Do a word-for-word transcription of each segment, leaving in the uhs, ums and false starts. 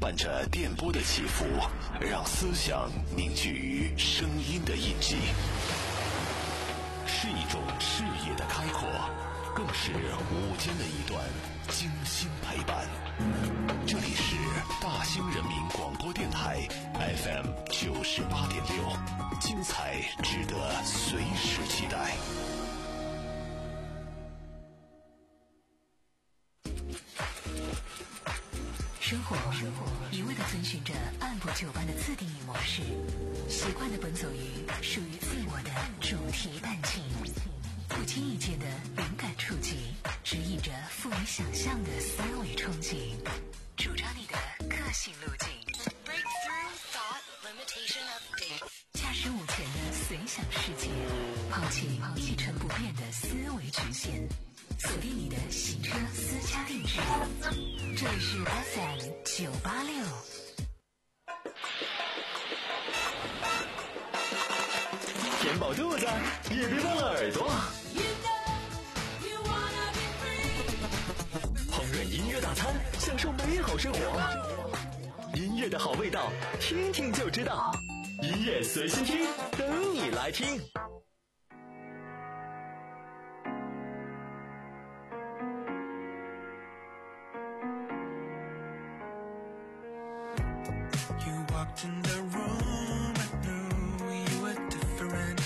伴着电波的起伏，让思想凝聚于声音的印记，是一种视野的开阔，更是午间的一段精心陪伴。这里是大兴人民广播电台 F M 九十八点六，精彩值得随时期待。 生活一味地遵循着按部就班的自定义模式，习惯地奔走于属于自我的主题弹琴，不经意间的灵感触及，指引着富于想象的思维憧憬，主张你的个性路径。驾驶午前的随想世界，抛弃一成不变的思维局限，锁定你的行车私家定制。这里是 F M 九八六。 填饱肚子，也别忘了耳朵。烹饪音乐大餐，享受美好生活。音乐的好味道，听听就知道。音乐随心听，等你来听。 In the room, I knew you were different.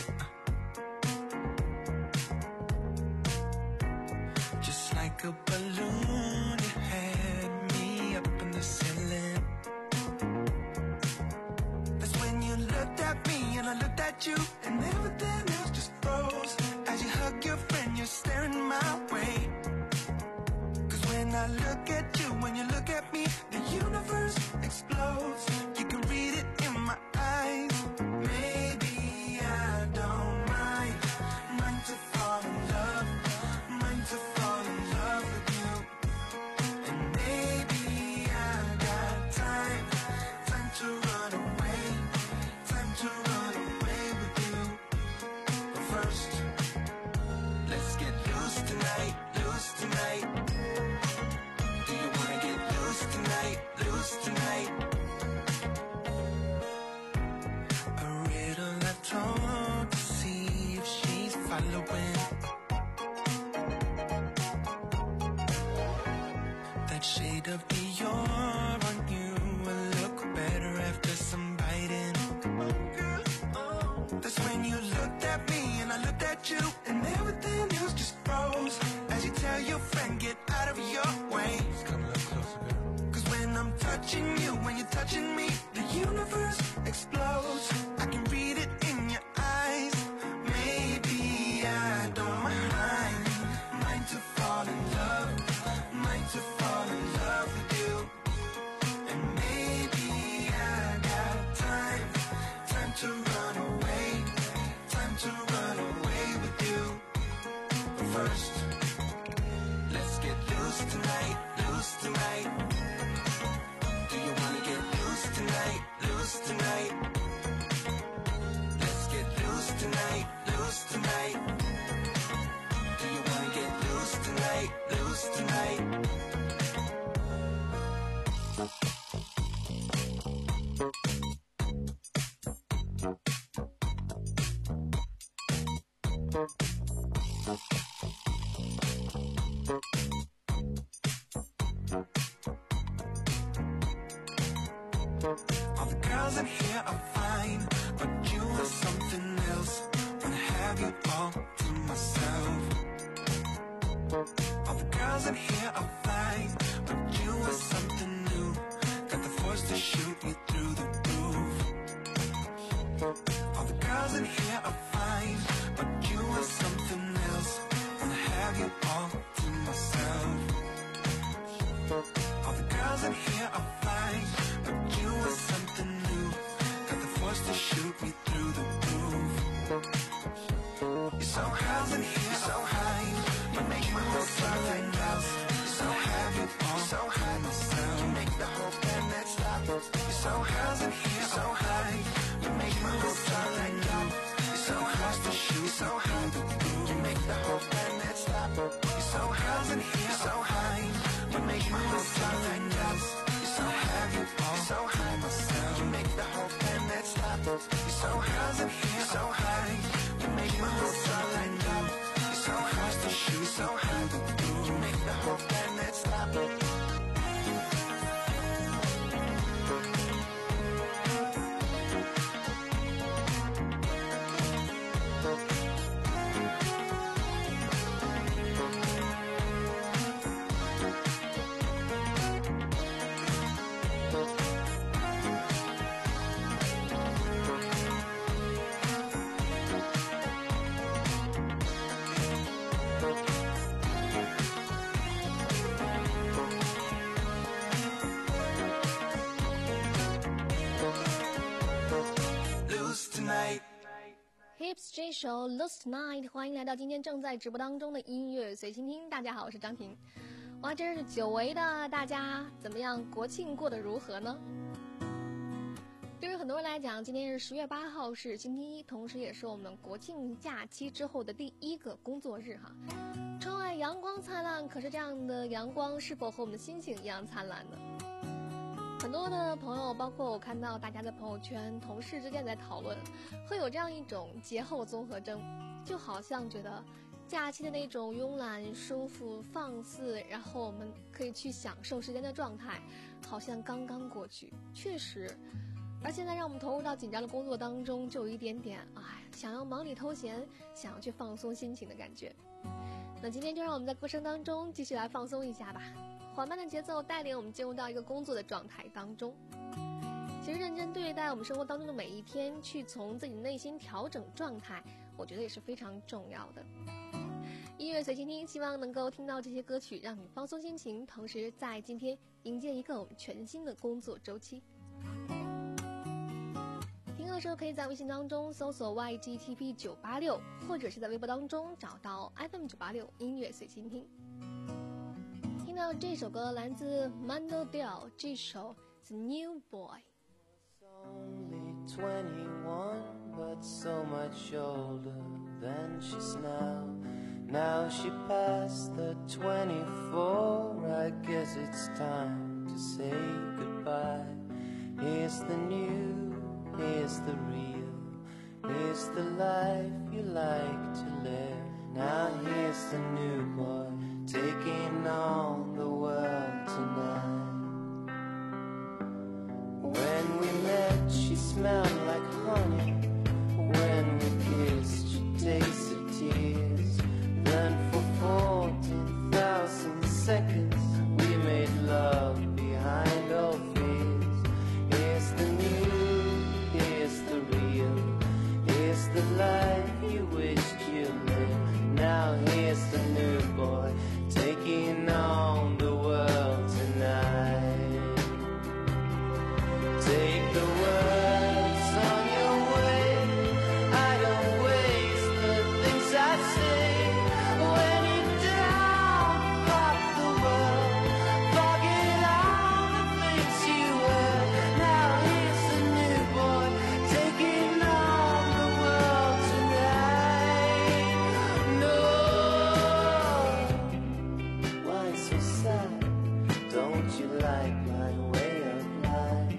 Just like a balloon, you had me up in the ceiling. That's when you looked at me and I looked at you, and everything else just froze. As you hug your friend, you're staring my way. Cause when I look at you, when you look at me, the universe explodes. You can read it in my eyes. Maybe I don't mind, mind to fall in love, mind to fall in love with you. And maybe I got time, time to run away, time to run away with you. But first, let's get loose tonight, loose tonight. Do you wanna get loose tonight, loose tonight? To see if she's following that shade of Dior on you will look better after some biting. That's when you looked at me and I looked at you, and everything else just froze. As you tell your friend, get out of your way. Come a little closer, girl. Cause when I'm touching you, when you're touching me, the universe explodes. I can read it in your eyes. Maybe I don't mind, mind to fall in love, mind to fall in love with you. And maybe I got time, time to run away, time to run away with you. But first, let's get loose tonight, loose tonight. Do you wanna get loose tonight, loose tonight? Tonight, loose tonight. Do you wanna get loose tonight, loose tonight? All the girls in here are fine, but you are something else. Wanna have you all to myself. All the girls in here are fine, but you are something new. Got the force to shoot me through the roof. All the girls in here are fine, but you are something else. Wanna have you all to myself. All the girls in here are fine, but you are something new. Got the force to shoot me through the roof. You're so high in here, so high. You make my whole planet else. You're so high, you all so high myself. You make the whole planet stop. You're so high in here, so high. You make my whole planet go. You're so high to shoot, so high to do. You make the whole planet stop. You're so high in here, so high. You make my whole planet else. You're so 这首 Lost Night， 欢迎来到今天正在直播当中的音乐随心听。大家好，我是张婷。哇，真是久违的，大家怎么样？国庆过得如何呢？对于很多人来讲，今天是十月八号，是星期一，同时也是我们国庆假期之后的第一个工作日哈。窗外阳光灿烂，可是这样的阳光是否和我们的心情一样灿烂呢？很多的朋友，包括我看到大家的朋友圈，同事之间在讨论，会有这样一种节后综合征，就好像觉得假期的那种慵懒、舒服、放肆，然后我们可以去享受时间的状态，好像刚刚过去。确实，而现在让我们投入到紧张的工作当中，就有一点点哎，想要忙里偷闲，想要去放松心情的感觉。那今天就让我们在歌声当中继续来放松一下吧。缓慢的节奏带领我们进入到一个工作的状态当中。其实认真对待我们生活当中的每一天，去从自己内心调整状态，我觉得也是非常重要的。音乐随心听，希望能够听到这些歌曲，让你放松心情，同时在今天迎接一个我们全新的工作周期。听歌的时候可以在微信当中搜索 Y G T P 九八六， 或者是在微博当中找到 F M 九八六 音乐随心听。听到这首歌来自 Mando Diao， 这首 The New Boy。 Only twenty-one, but so much older than she's now. Now she passed the twenty-four, I guess it's time to say goodbye. Here's the new, here's the real, here's the life you like to live. Now here's the new boy, taking on the world tonight. When we met, she smelled like honey. When we kissed, she tasted tears. Then for fourteen thousand seconds, we made love behind all fears. Here's the new, here's the real, here's the life you wished you lived. Now here's the new boy, taking on the world tonight. Take the words on your way, I don't waste the things I say. When you're down, fuck the world, forget all the things you were. Now here's the new boy, taking on the world tonight. No, why so sad? Don't you like my way of life?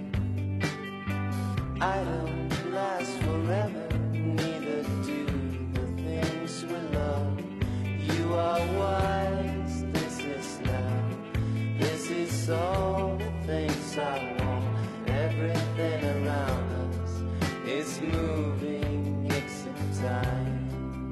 I don't last forever, neither do the things we love. You are wise, this is now, this is all the things I want. Everything around us is moving, it's a time.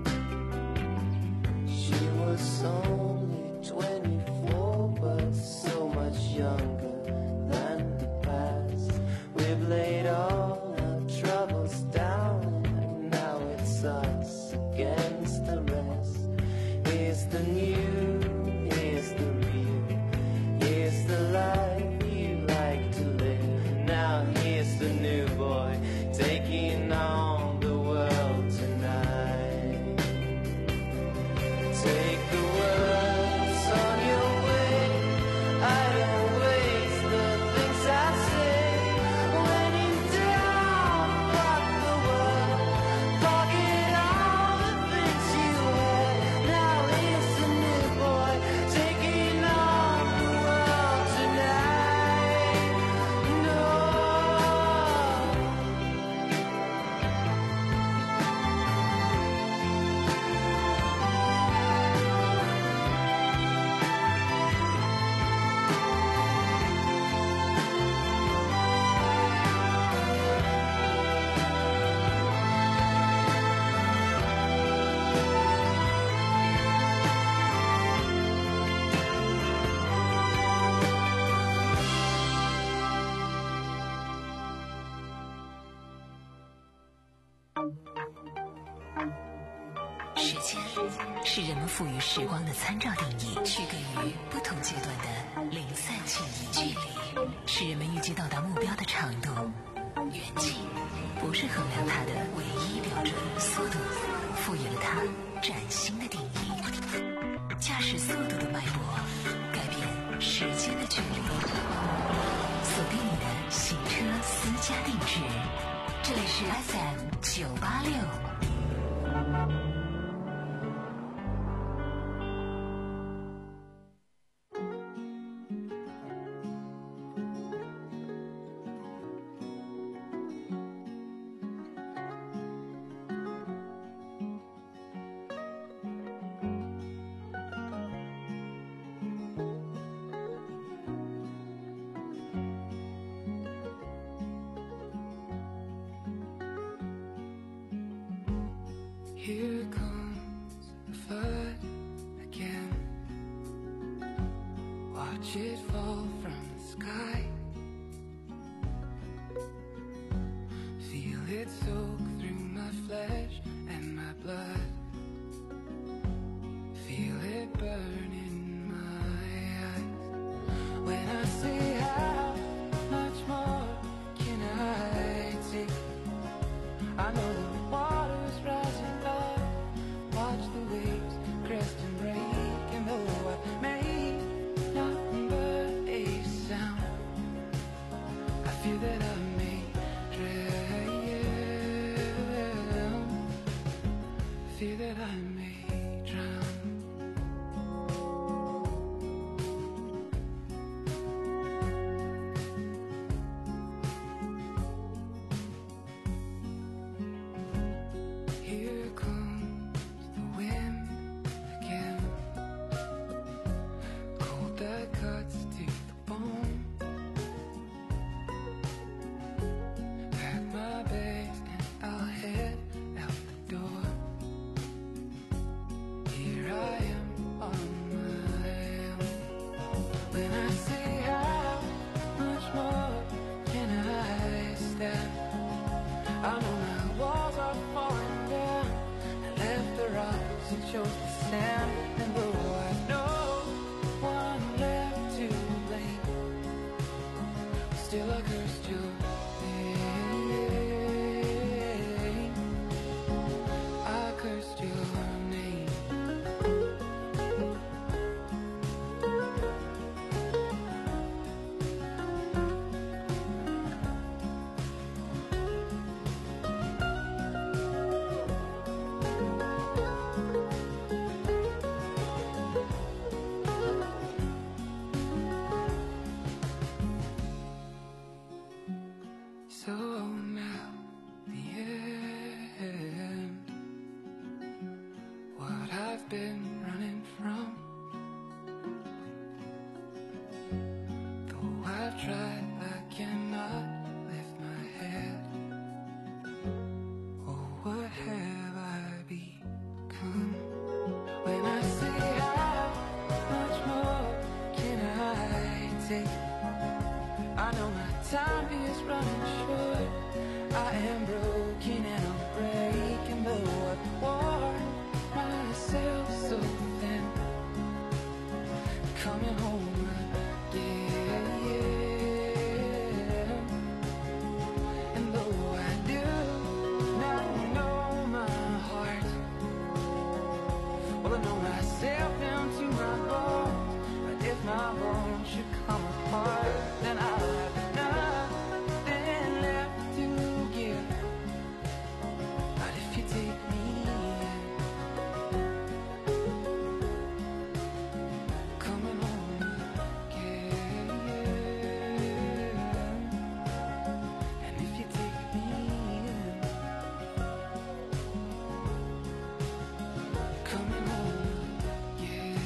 She was only twenty-four, but so much younger than the past. We've laid all our troubles down, and now it's us against the rest. Here's the new, here's the real, here's the life you like to live. Now here's the new boy, taking on the world tonight. Take the words on your way, I don't waste the things I say. When you're down, fuck the world, forget all the things you had. Now here's the new boy, taking on the world tonight. No. 时间是人们赋予时光的参照定义，区隔于不同阶段的零散迁移距离，是人们预计到达目标的长度。 远近不是衡量它的唯一标准，速度赋予了它崭新的定义。驾驶速度的脉搏，改变时间的距离。锁定你的行车私家定制，这里是 F M 九八六。 Here comes the flood again. Watch it fall from the sky. Feel it soak through my flesh and my blood. Feel it burn in my eyes. When I say how much more can I take? I know the water's rising up. Watch the waves crest and break. And though I made nothing but a sound, I fear that I may drown. Fear that I may drown. Here comes the wind again. Cold that cuts to the bone. Pack my bags and I'll head out the door. Here I am on my own. When I say how much more can I stand? I know my walls are falling down. I left the rocks and chose the sand. And though I know one left to blame, still I cursed your name. I cursed your name. So now the end, what I've been running from. Though I've tried, I cannot lift my head. Oh, what have I become? When I say how much more can I take? I know my time is running short. I am broken and I'm breaking, though I've worn myself so thin. Coming home again. And though I do not know my heart, well, I know myself down to my bones. But if my bones should come apart, then I'll have nothing left to give. But if you take me in, coming home again. And if you take me in, coming home again.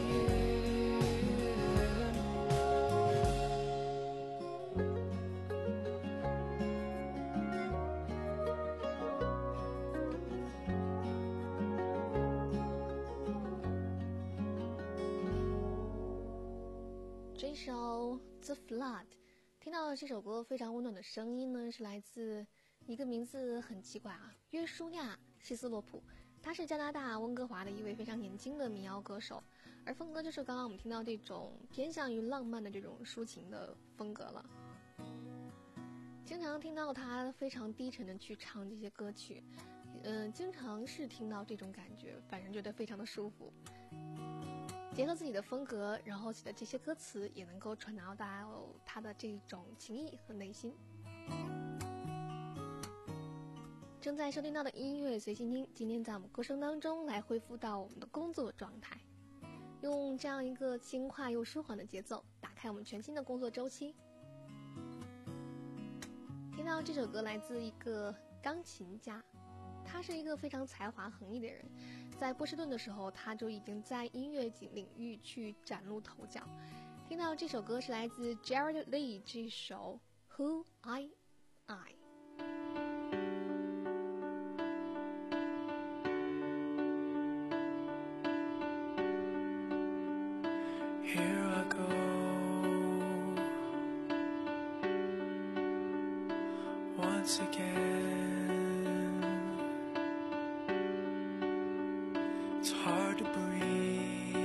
这首 The Flood， 听到这首歌非常温暖的声音呢，是来自一个名字很奇怪啊，约书亚希斯洛普。他是加拿大温哥华的一位非常年轻的民谣歌手，而风格就是刚刚我们听到这种偏向于浪漫的这种抒情的风格了。 经常听到他非常低沉的去唱这些歌曲，嗯、呃，经常是听到这种感觉，反正觉得非常的舒服。结合自己的风格，然后写的这些歌词也能够传达到他的这种情谊和内心。正在收听到的音乐随心听，今天在我们歌声当中来恢复到我们的工作状态，用这样一个轻快又舒缓的节奏，打开我们全新的工作周期。听到这首歌来自一个钢琴家，他是一个非常才华横溢的人，在波士顿的时候他就已经在音乐领域去崭露头角。听到这首歌是来自 Jared Lee 这首 Who I I。 Here I go, once again. It's hard to breathe,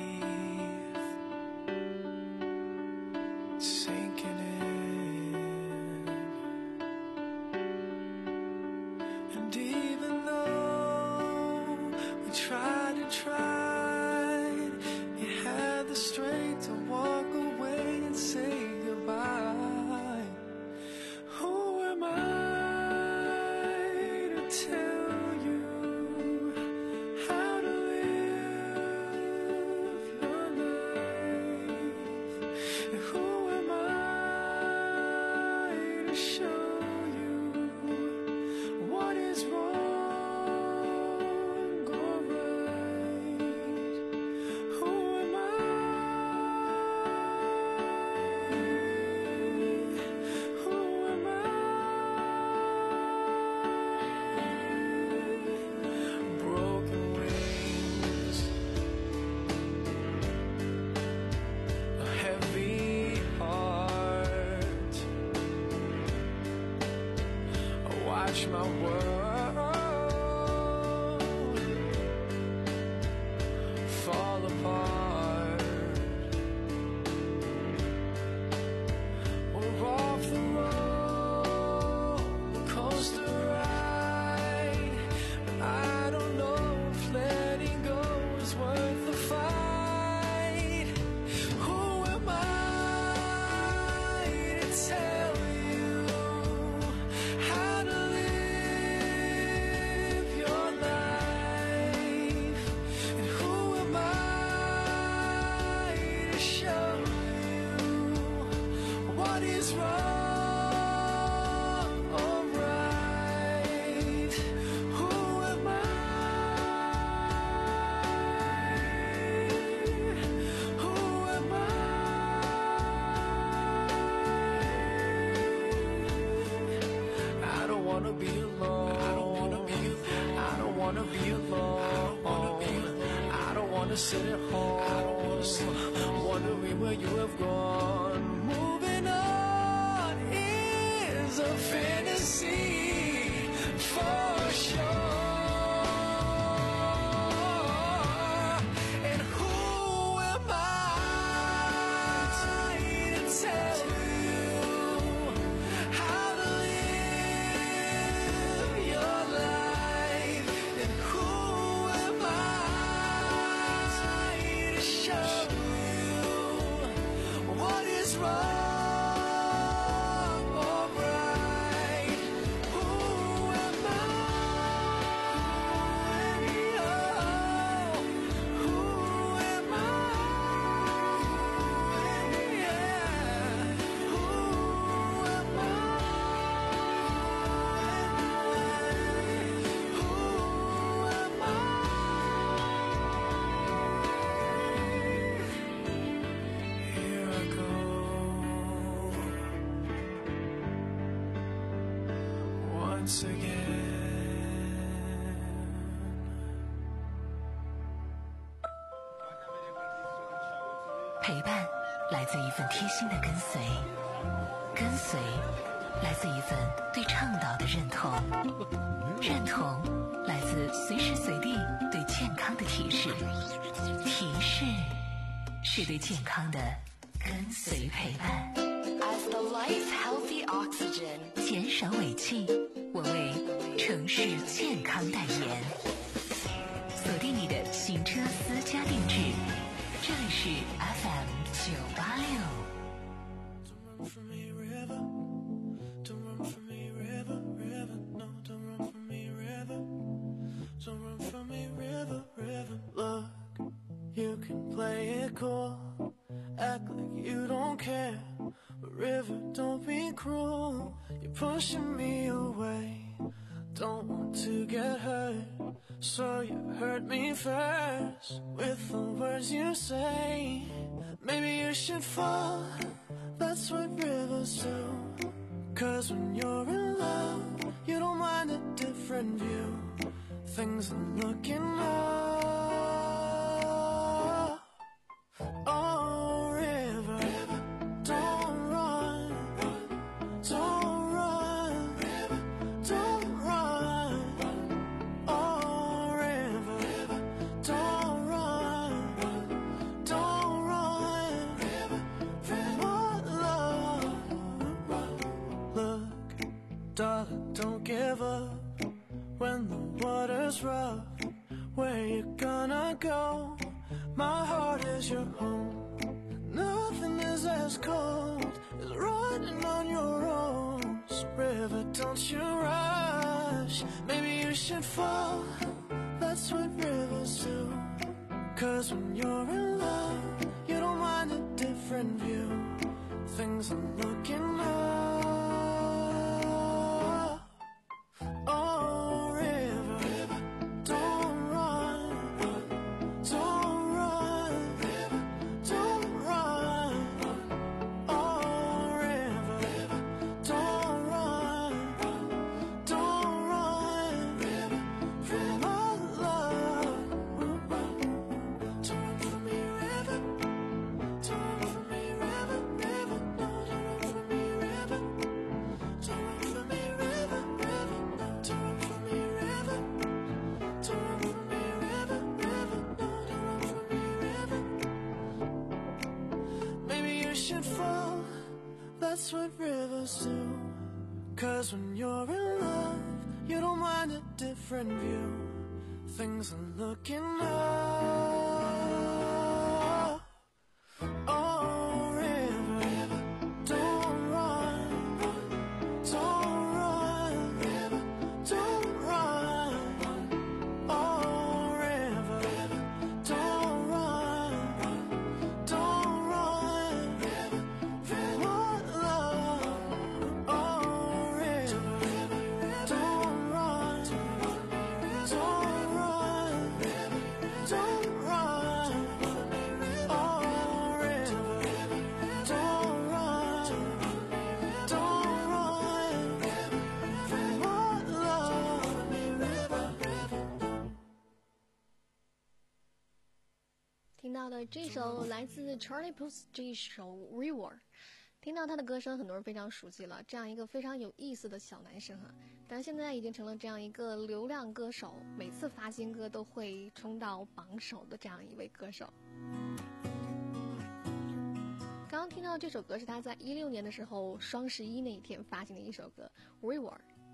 it's sinking in. And even though we tried and tried, you had the strength to walk away and say goodbye. Who am I to tell you how to live your life? And who am I to show you what is wrong or right? Who am I? Who am I? Broken wings, a heavy heart. I watch my world fall apart. We're off the road, coaster ride. But I don't know if letting go is worth the fight. Who am I to tell you how to live your life? And who am I to show you what is wrong or right? Who am I? Who am I? I don't wanna be alone. I don't wanna be alone. I don't wanna be alone. I don't wanna sit at home wondering where you have gone. Moving on is a fantasy for sure. And who am I to tell you how to live your life? And who am I to show you what is wrong or right? Who am I? Who am I? Who am I? Who am I? Here I go, once again. 陪伴来自一份贴心的跟随，跟随来自一份对倡导的认同，认同来自随时随地对健康的提示，提示是对健康的跟随陪伴。 As the life healthy oxygen 减少尾气，我为城市健康代言。锁定你的行车私家定制，这里是 F M 九八六。 You can play it cool, act like you don't care, but River, don't be cruel. You're pushing me away, don't want to get hurt, so you hurt me first with the words you say. Maybe you should fall, that's what rivers do. Cause when you're in love, you don't mind a different view. Things are looking up. Oh, river, river, don't run, run, don't run, river, don't run, run. Oh, river, river, don't run, run, don't run, river, from what love. Look, darling, don't give up when the water's rough. Where you gonna go? My heart is your home. Nothing is as cold as riding on your own. So river, don't you rush. Maybe you should fall. That's what rivers do. Cause when you're in love, you don't mind a different view. Things are looking up. Oh, river, river, don't run, run, don't run, river, don't run, run. Oh, river, river, don't run, run, don't run, river, from our love. Don't run from me, river, don't run from me, river, river, no, don't run from me, river, don't run from me, river, river, no, don't run from me, river, don't run from me, river, river, no, don't run from me, river. Maybe you should fall, that's what rivers do. Cause when you're in love, you don't mind a different view. Things are looking up. Oh, river, river, don't run, run, don't run, river, don't run, run. Oh, river, river, don't run, run, don't run, river, from what love. Oh, river, river, don't run, don't run, river, don't run. Oh, river, don't run, don't run, from what love. 听到的这首来自 Charlie Puth 这一首 River， 听到他的歌声，很多人非常熟悉了。这样一个非常有意思的小男生啊，但现在已经成了这样一个流量歌手，每次发新歌都会冲到榜首的这样一位歌手。刚刚听到这首歌是他在一六年的时候双十一那一天发行的一首歌 River。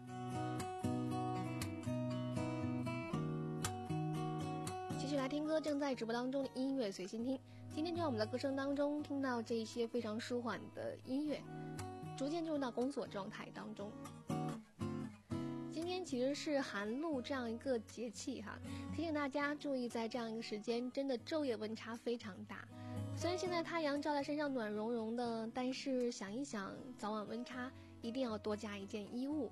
继续来听歌，正在直播当中的音乐随心听。今天就让我们在歌声当中听到这一些非常舒缓的音乐，逐渐进入到工作状态当中。今天其实是寒露这样一个节气哈，提醒大家注意，在这样一个时间，真的昼夜温差非常大。虽然现在太阳照在身上暖融融的，但是想一想，早晚温差一定要多加一件衣物。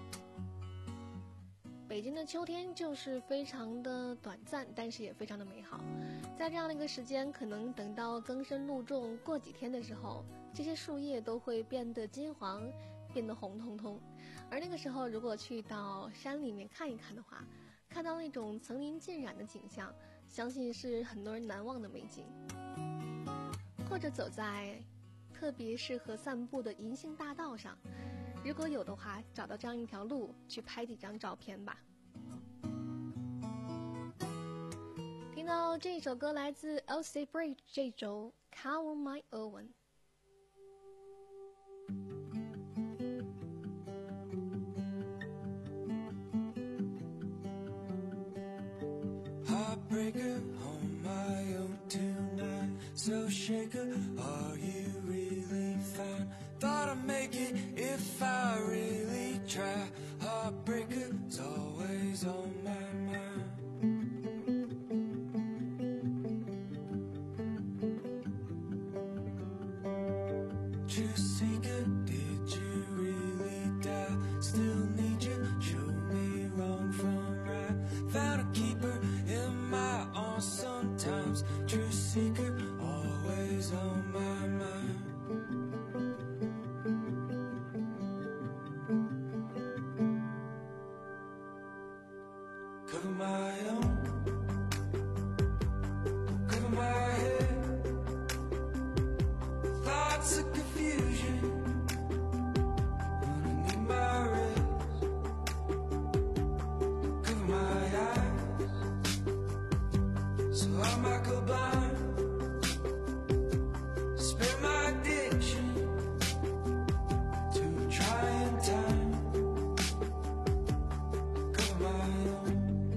北京的秋天就是非常的短暂，但是也非常的美好。在这样的一个时间，可能等到更深露重过几天的时候，这些树叶都会变得金黄，变得红彤彤。而那个时候，如果去到山里面看一看的话，看到那种层林尽染的景象，相信是很多人难忘的美景。或者走在特别适合散步的银杏大道上，如果有的话，找到这样一条路去拍几张照片吧。听到这首歌来自 Elsie Bridge 这首 Call My Owen。 heartbreaker on my own tonight. So shaker, are you really fine? Thought I'd make it if I really try. Heartbreaker's always on my mind. Truth seeker, did you really die? Still need you, show me wrong from right. Found a keeper in my arms sometimes. Truth seeker, always on my mind. Cover my own, cover my head. Thoughts of confusion underneath my rest. Cover my eyes, so I might go blind. Spare my addiction to trying time. Cover my own.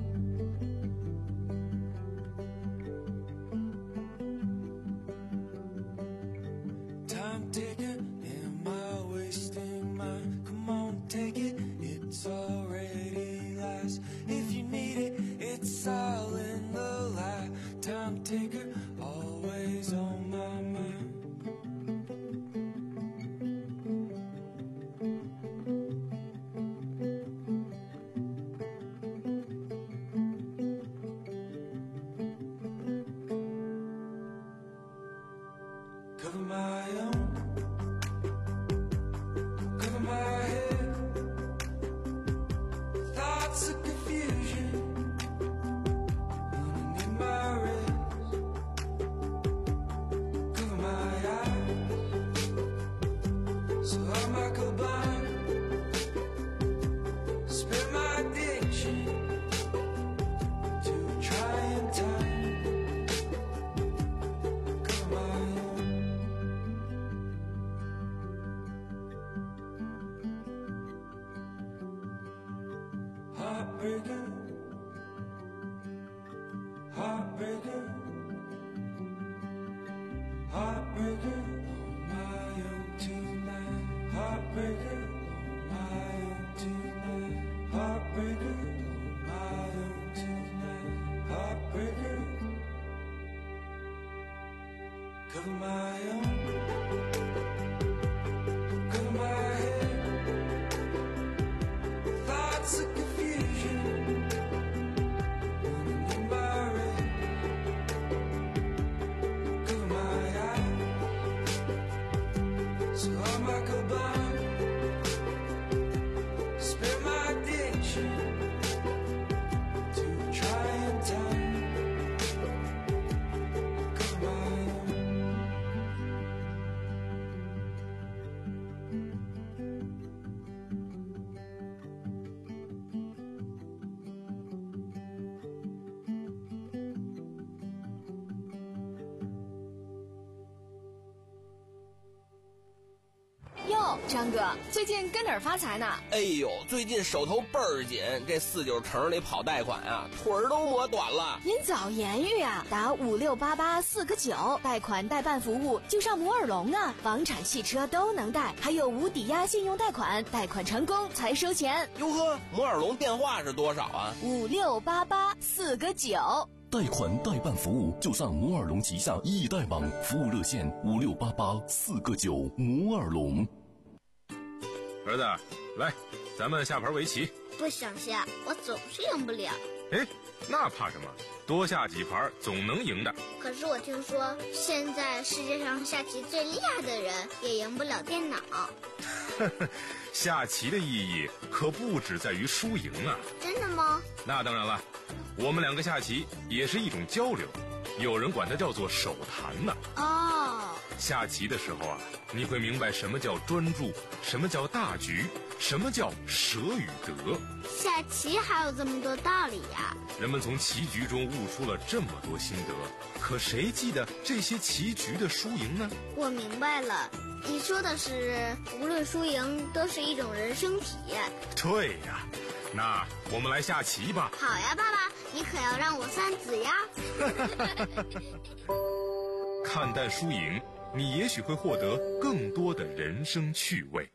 Time taker, am I wasting mine? Come on, take it, it's already last. If you need it, it's all in the light. Time taker, always on my mind. Cover my own, cover my head. Thoughts of confusion underneath my rest. Cover my eyes, so I might go blind. Spare my addiction to trying time. Cover my own. Heartbreaker, heartbreaker, heartbreaker on my own tonight. Heartbreaker on my own tonight. Heartbreaker on my own tonight. Heartbreaker, cover my own, cover my head. Thoughts of confusion underneath my rest. Cover my eyes, so I might go blind. Spare my addiction to trying time. Cover my own. 哟，张哥，最近跟哪儿发财呢？ 哎呦，最近手头倍儿紧，这四九城里跑贷款啊，腿儿都磨短了。 您早言语啊，打五六八八四个九，贷款代办服务就上摩尔龙啊，房产、汽车都能贷，还有无抵押信用贷款，贷款成功才收钱。 哟呵，摩尔龙电话是多少啊？ 五六八八四个九。 贷款代办服务就上摩尔龙旗下易贷网，服务热线五六八八四个九。摩尔龙。 儿子，来，咱们下盘围棋。 不想下，我总是赢不了。 哎，那怕什么？多下几盘总能赢的。 可是我听说，现在世界上下棋最厉害的人也赢不了电脑。 下棋的意义可不只在于输赢啊。 真的吗？ 那当然了，我们两个下棋也是一种交流，有人管它叫做手谈呢。 哦， 下棋的时候啊，你会明白什么叫专注，什么叫大局，什么叫舍与得。 下棋还有这么多道理呀！ 人们从棋局中悟出了这么多心得，可谁记得这些棋局的输赢呢？ 我明白了， 你说的是，无论输赢都是一种人生体验。 对呀，那我们来下棋吧。 好呀，爸爸，你可要让我三子呀。 看淡输赢，你也许会获得更多的人生趣味。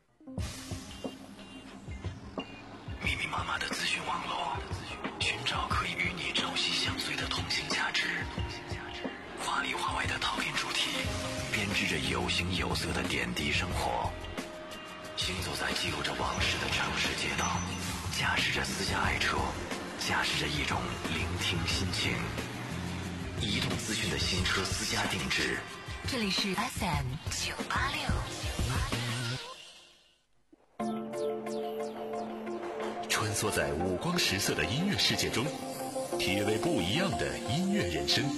密密麻麻的资讯网络，寻找可以与你朝夕相随的通信价值。华里华外的陶片主题，编织着有形有色的点滴生活。行走在记录着往事的城市街道，驾驶着私家爱车，驾驶着一种聆听心情。移动资讯的新车私家定制。 这里是 F M 九八六。 穿梭在五光十色的音乐世界中，体味不一样的音乐人生。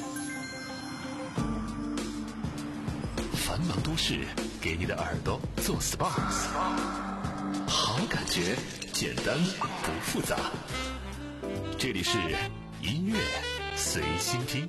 繁忙都市给你的耳朵做 S P A， 好感觉简单不复杂。这里是音乐随心听。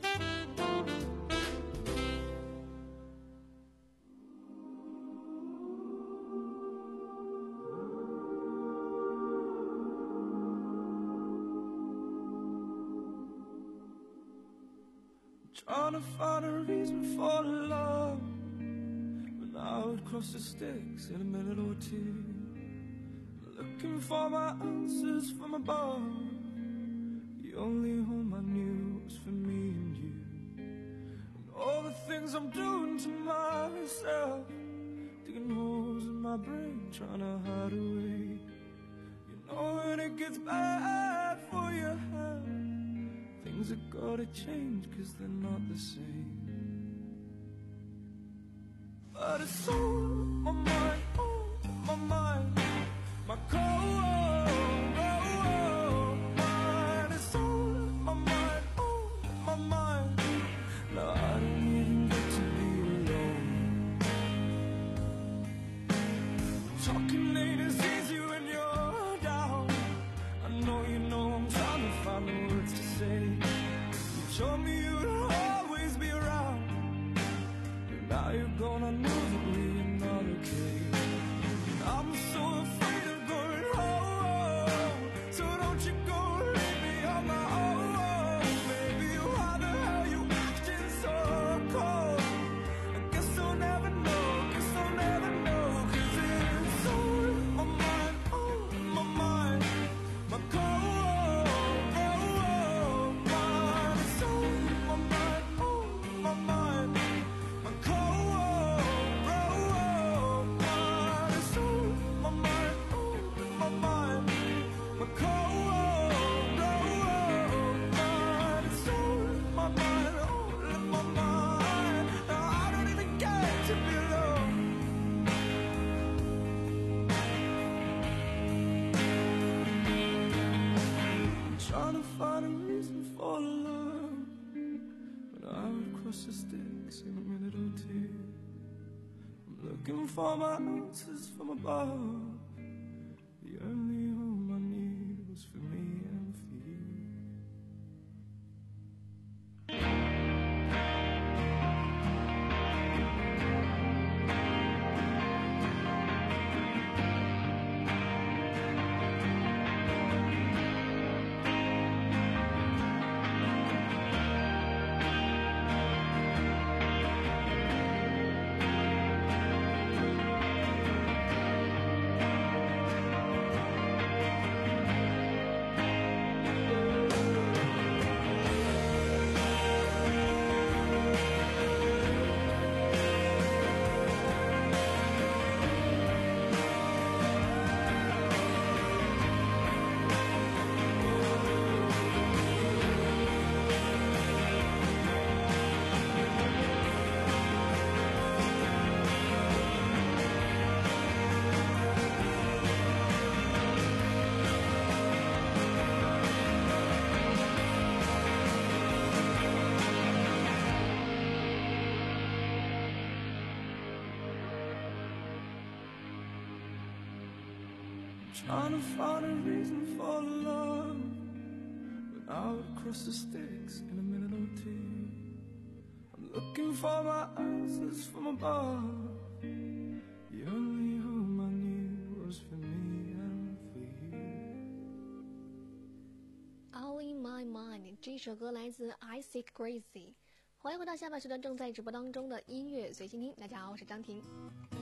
Trying to find a reason for love, when I would cross the sticks in a minute or two, looking for my answers from above. The only home I knew was for me and you, and all the things I'm doing to myself, digging holes in my brain, trying to hide away. You know when it gets bad for your health, things have gotta change, cause they're not the same. But it's on my mind, on my mind, my cold mind. It's on my mind, on my mind. No, I don't even get to be alone. Talking ain't as easy when you're down. I know you know I'm trying to find the words to say. You told me you'd always be around, but now you're gone, I know that we're not okay. I'm so afraid of going home, so don't you go leave me on my own. Baby, why the hell you acting so cold? I guess I'll never know, guess I'll never know, cause it's on my mind, on my mind, my cold mind. It's on my mind, on my mind, my cold mind. It's on my mind, on my mind, my cold mind. It's on my mind, on my mind. Now I don't even get to be alone. I'm trying to find a reason for love, but I would cross the sticks in a minute or two. I'm looking for my answers from above. The only home I need was for me and for you. Trying to find a reason for love, but I would cross the sticks in a minute or two. I'm looking for my answers from above. 这首歌来自 I Sick Crazy。欢迎回到下半时段正在直播当中的音乐随心听。大家好，我是张婷。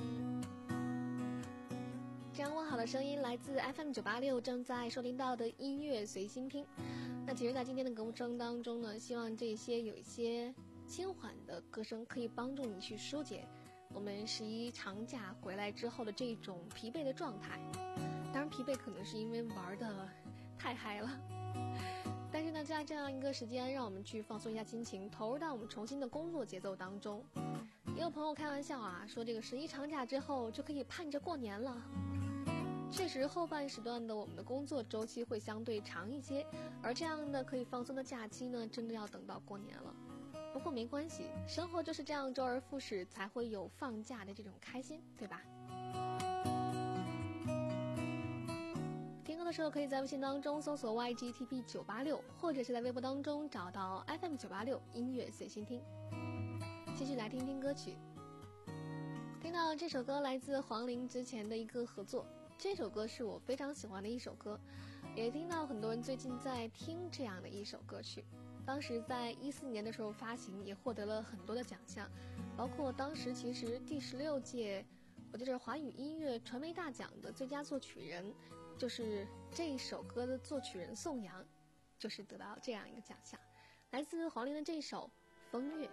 掌握好的声音来自 F M 九八六，正在收听到的音乐随心听。那其实在今天的歌声当中呢，希望这些有一些轻缓的歌声可以帮助你去疏解我们十一长假回来之后的这种疲惫的状态。当然疲惫可能是因为玩的太嗨了，但是呢在这样一个时间让我们去放松一下心情，投入到我们重新的工作节奏当中。也有朋友开玩笑啊，说这个十一长假之后就可以盼着过年了。确实后半时段的我们的工作周期会相对长一些，而这样的可以放松的假期呢，真的要等到过年了。不过没关系，生活就是这样周而复始，才会有放假的这种开心，对吧？听歌的时候可以在微信当中搜索 Y G T P 九八六，或者是在微博当中找到 F M 九八六音乐随心听。继续来听听歌曲。听到这首歌来自黄龄之前的一个合作，这首歌是我非常喜欢的一首歌，也听到很多人最近在听这样的一首歌曲。当时在一四年的时候发行，也获得了很多的奖项，包括当时其实第十六届我记得华语音乐传媒大奖的最佳作曲人，就是这一首歌的作曲人宋阳，就是得到这样一个奖项。来自黄龄的这首《风月》。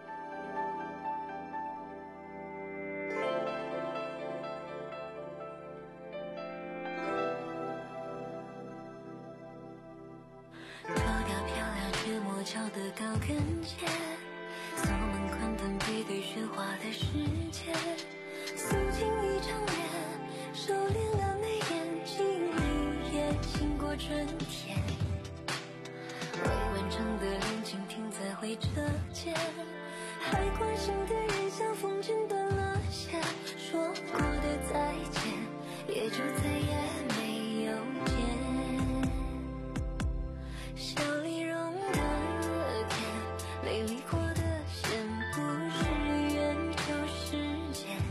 磨桥的高跟鞋，锁门宽灯配对喧哗的世界，诉尽一张脸，收敛了眉眼，经历也经过春天，未完成的恋情停在回车间，还关心的人像风筝断了线，说过的再见也就再也没有见，笑里容美丽过的线不是圆就是尖，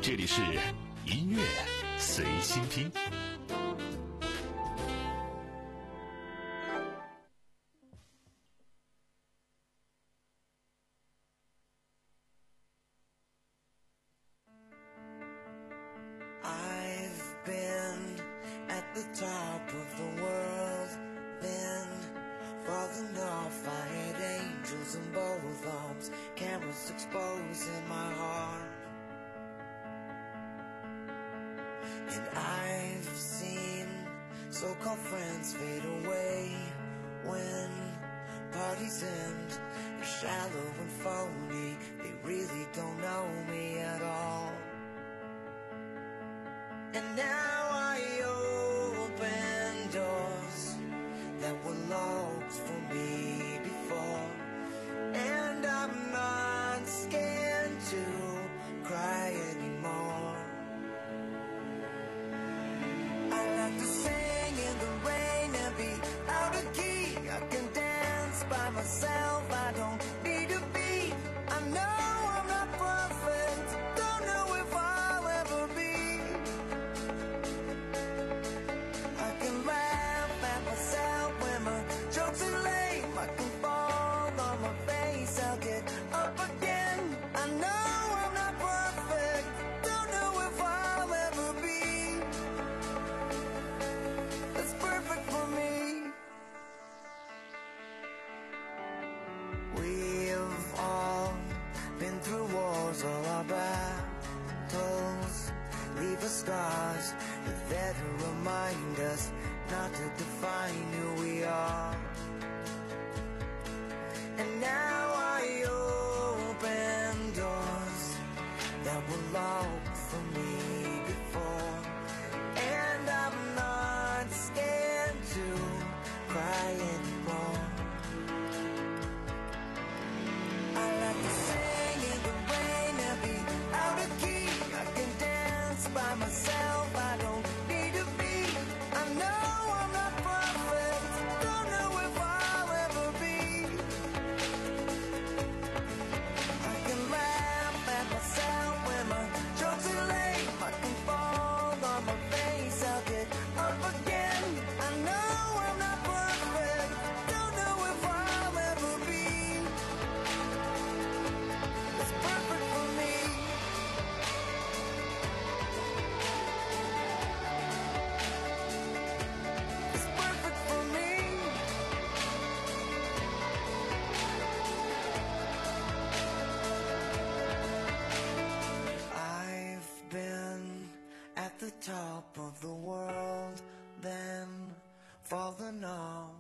这里是音乐随心听。 So-called friends fade away when parties end. They're shallow and phony, they really don't know me at all. And now I open doors that were locked for me before, and I'm not scared to cry anymore. I like to sing in the rain and be out of key. I can dance by myself, I don't need to be. I know I'm not perfect, don't know if I'll ever be. I can laugh at myself when my jokes are lame. I can fall on my face, I'll get up again. I know I'm not perfect, don't know if I'll ever be. That's perfect for me. We've all been through wars, all our battles leave us scars, but there to remind us not to define who we are. And now I open doors that were locked for me before, and I'm not scared to cry anymore. I like to sing in the rain and be out of key. I can dance by myself, I don't need to be. I know I'm not perfect, don't know if I'll ever be. I can laugh at myself when my jokes are lame. I can fall on my face, I'll get up again. I know I'm not perfect, don't know if I'll ever be. It's perfect for me. It's perfect for me. I've been at the top of the world, then fallen off.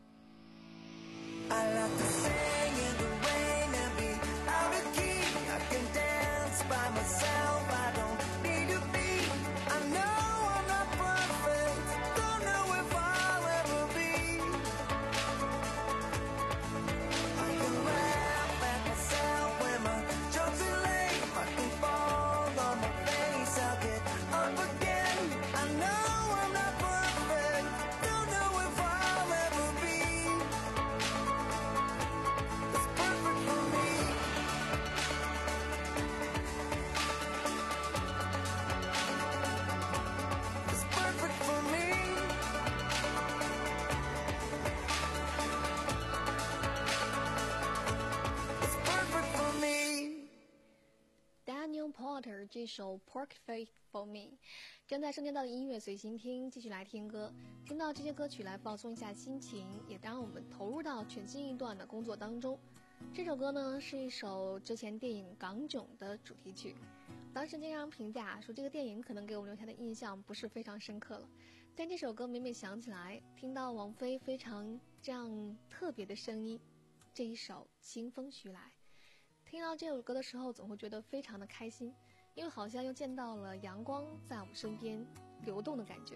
I love to sing in the rain and be out of key. I can dance by myself, I don't need to be. I know I'm not perfect, don't know if I'll ever be. I can laugh at myself when my jokes are lame. I can fall on my face, I'll get up again. I know I'm not perfect, don't know if I'll ever be. It's perfect for me. It's perfect for me. It's perfect for me. Daniel Porter 这首 Perfect for Me 正在收听到的音乐随心听，继续来听歌，听到这些歌曲来放松一下心情，也当我们投入到全新一段的工作当中。这首歌呢是一首之前电影《港囧》的主题曲，当时经常评价说这个电影可能给我们留下的印象不是非常深刻了，但这首歌每每想起来，听到王菲非常这样特别的声音，这一首清风徐来，听到这首歌的时候总会觉得非常的开心，因为好像又见到了阳光在我们身边流动的感觉。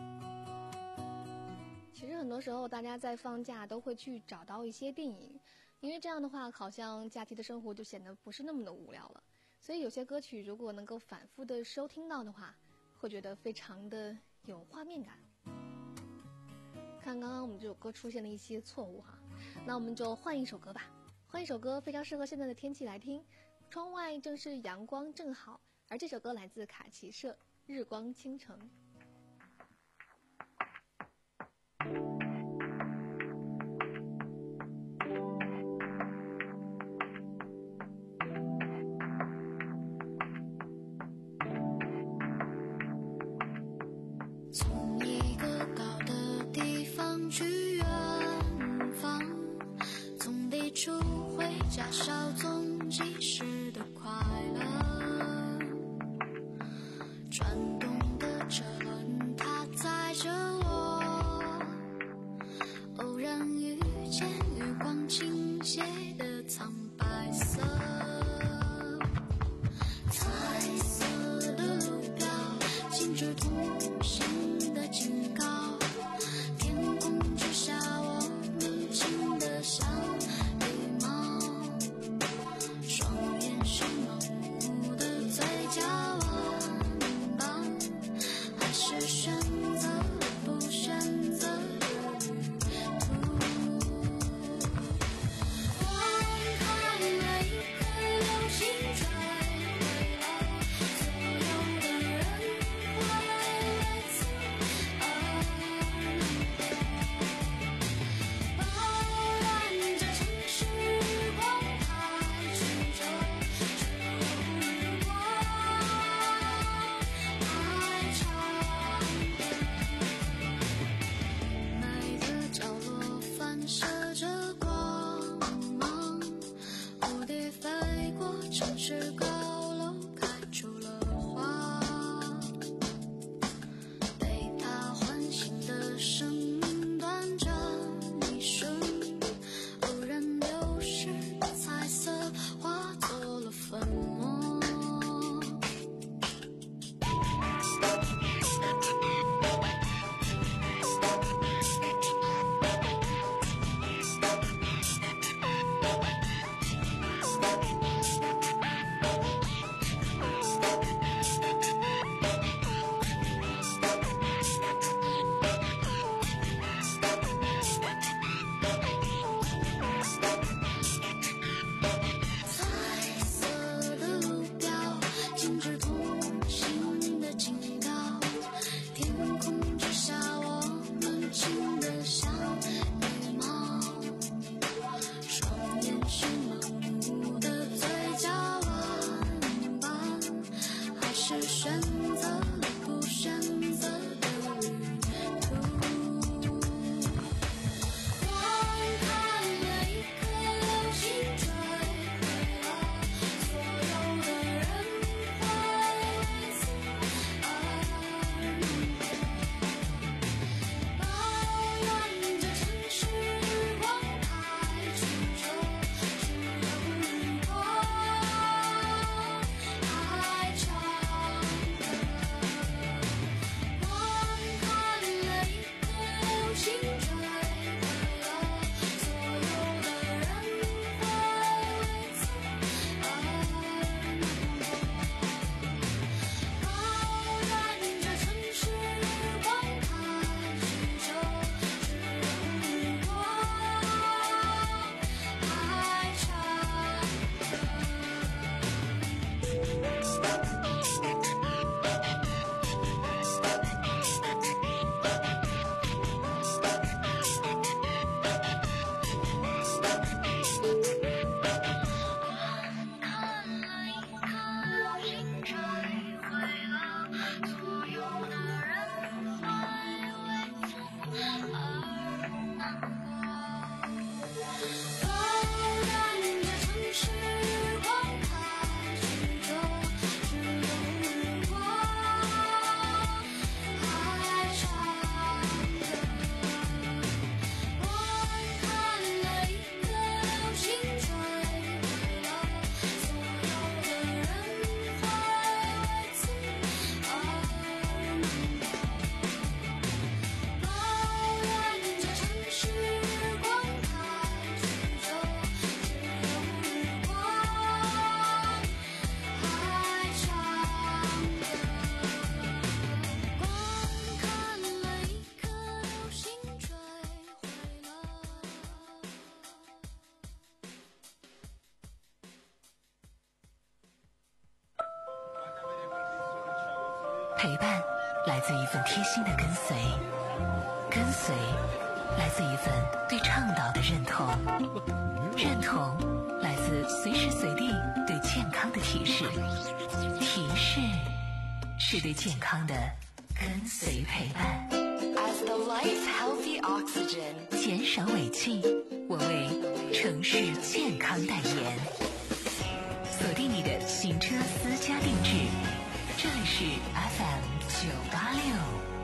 其实很多时候大家在放假都会去找到一些电影， 因为这样的话，好像假期的生活就显得不是那么的无聊了。所以有些歌曲如果能够反复的收听到的话，会觉得非常的有画面感。看刚刚我们这首歌出现了一些错误哈，那我们就换一首歌吧。换一首歌非常适合现在的天气来听，窗外正是阳光正好，而这首歌来自卡奇社《日光倾城》。 从一个高的地方去远方，从地处回家稍纵即逝的快乐，转动的车轮它载着我，偶然遇见余光倾斜的苍白色，彩色的路标禁止同行的警告，天空之下我们轻得像羽毛，双眼是盲目的嘴角弯弯，还是选择了不选择的旅途。光看了一颗流星坠毁了所有的人，会为此而能饱染着城市日光，太曲折，只有日光太长。每个角落反射着光芒，蝴蝶飞过城市高楼，开出了花，被它唤醒的生命短暂一瞬，偶然流逝的彩色化作了粉末。彩色的路标禁止同行的警告，天空之下我们轻得像羽毛，双眼是盲目的嘴角弯弯，还是选择了不选择的旅途。光看了一颗流星坠毁了所有的人，会为此而能饱染着城市日光，太曲折，只有日光太长。 陪伴来自一份贴心的跟随，跟随来自一份对倡导的认同，认同来自随时随地对健康的提示，提示是对健康的跟随陪伴。 As the life's healthy oxygen， 减少尾气，我为城市健康代言。锁定你的行车私家定制，这里是 F M 九八六。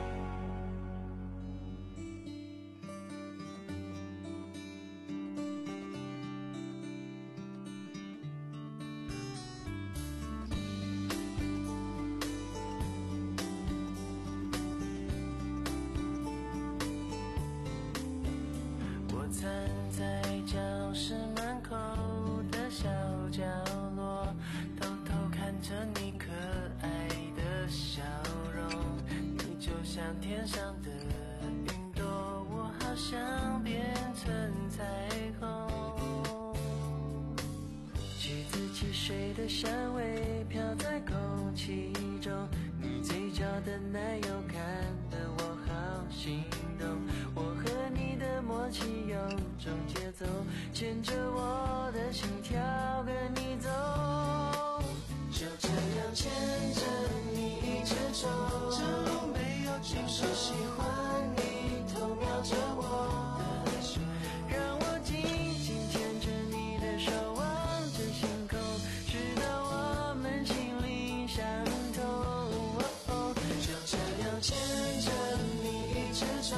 站在教室门口的小角落，偷偷看着你可爱的笑容。你就像天上的云朵，我好想变成彩虹。橘子汽水的香味飘在空气中，你嘴角的奶油看得我好心动。我和你的默契有种节奏，牵着我的心跳跟你走，就这样牵着你一直走，这路没有尽头，喜欢你偷瞄着我的手，让我紧紧牵着你的手，望着星空，直到我们心灵相通，哦哦，就这样牵着你一直走，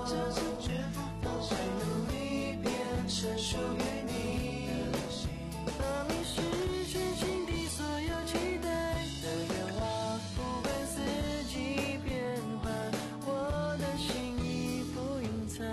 是属于你，帮你实现心底所有期待的愿望，不管四季变换，我的心意不隐藏。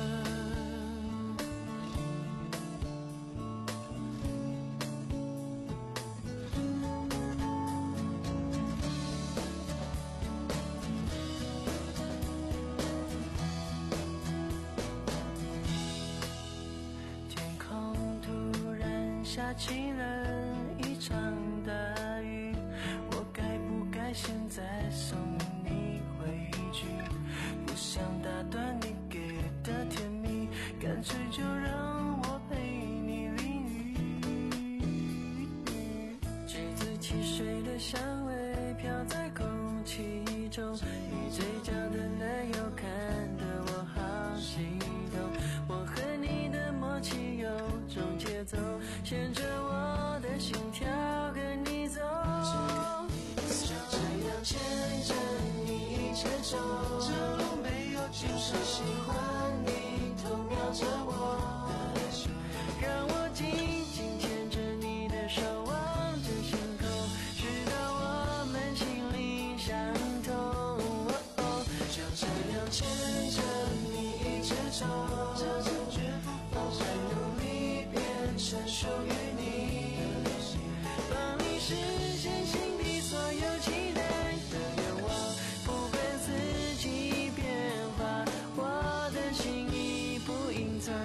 下起了一场大雨，我该不该现在送你回去？不想打断你给的甜蜜，干脆就让我陪你淋雨。橘子汽水的香味飘在空气中，你嘴角的奶油看得我好心动。我和你的默契有种节奏，牵着我的心跳跟你走，就这样牵着你一直走，这路没有尽头，喜欢你偷瞄着我的手，让我紧紧牵着你的手，望着星空，直到我们心灵相通，哦哦，就这样牵着你一直走，这次绝不放手，努力变成属于你，帮你实现心底所有期待的愿望，不管四季变化，我的心意不隐藏。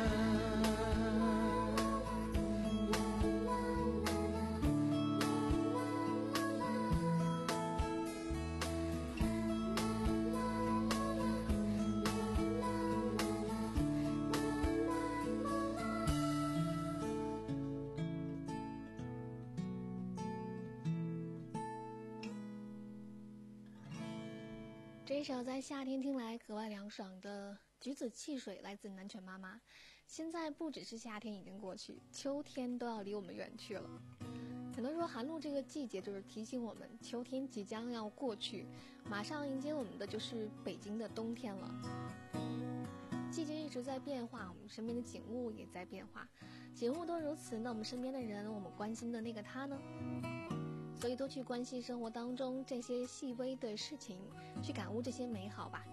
这一首在夏天听来格外凉爽的橘子汽水来自南拳妈妈。现在不只是夏天已经过去，秋天都要离我们远去了。很多人说寒露这个季节就是提醒我们秋天即将要过去，马上迎接我们的就是北京的冬天了。季节一直在变化，我们身边的景物也在变化，景物都如此，那我们身边的人，我们关心的那个他呢？所以多去关心生活当中这些细微的事情，去感悟这些美好吧。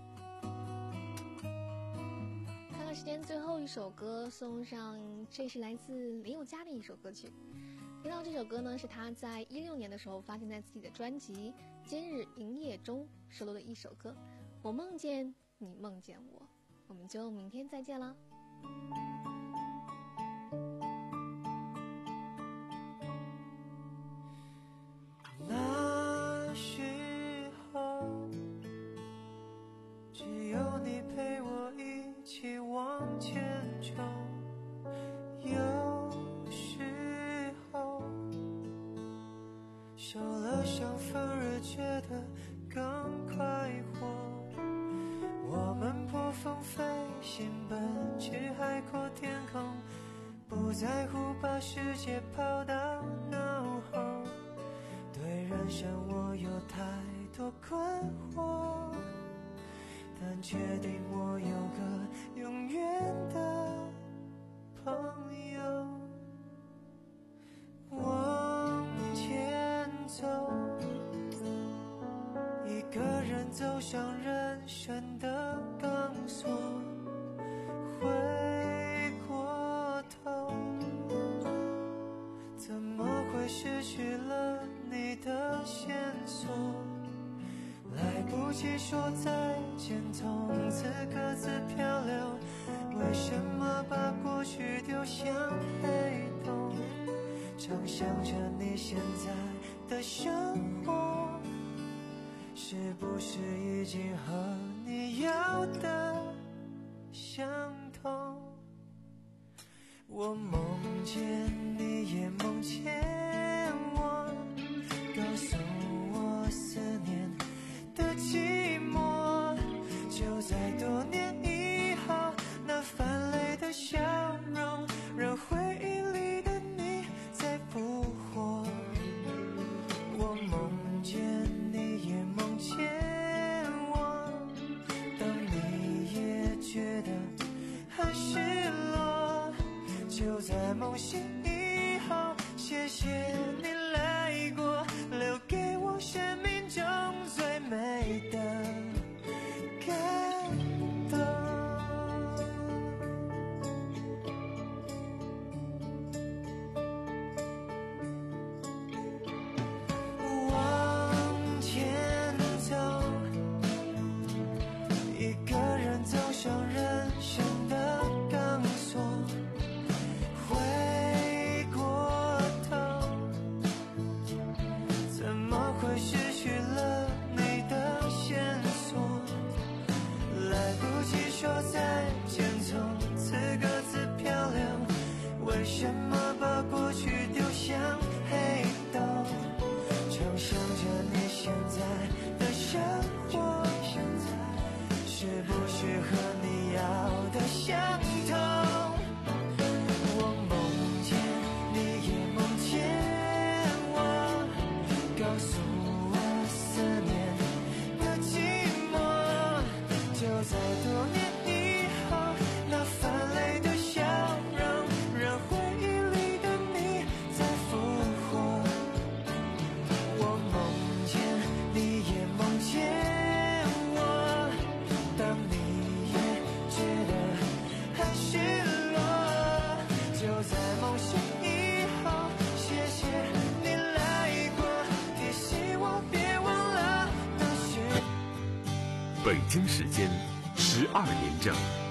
看看时间，最后一首歌送上，这是来自林宥嘉的一首歌曲。听到这首歌呢，是他在一六年的时候发行在自己的专辑《今日营业中》收录的一首歌。我梦见你梦见我，我们就明天再见了。 那时候得更快活。我们破风飞行，奔去海阔天空，不在乎把世界抛到脑后。对人生我有太多困惑，但确定我有个永远的朋友。往前走，一个人走上人生的钢索，回过头，怎么会失去了你的线索？来不及说再见，从此各自漂流。为什么把过去丢向黑洞？常想着你现在的生活，是不是已经和你要的相同？我梦见你也梦见我，告诉我思念的寂寞，就在多年以后，那泛泪的笑容让回忆里的你再复活。我梦见你也梦见我，当你也觉得很失落，就在梦醒以后，谢谢你来过，留给我生命中最美的感动。往前走，一个人走上人生的钢索，回过头，怎么会失去了你的线索？来不及说再见，从此各自漂流。为什么把过去丢向黑洞？常想着你现在的生活，是不是和你要的相同？我梦见你也梦见我，告诉我思念的寂寞，就在多年以后，那泛泪的笑容让回忆里的你再复活。我梦见你也梦见我，当你也觉得很失落，就在梦醒以后，谢谢你来过，提醒我别忘了那是。 北京时间十二点整。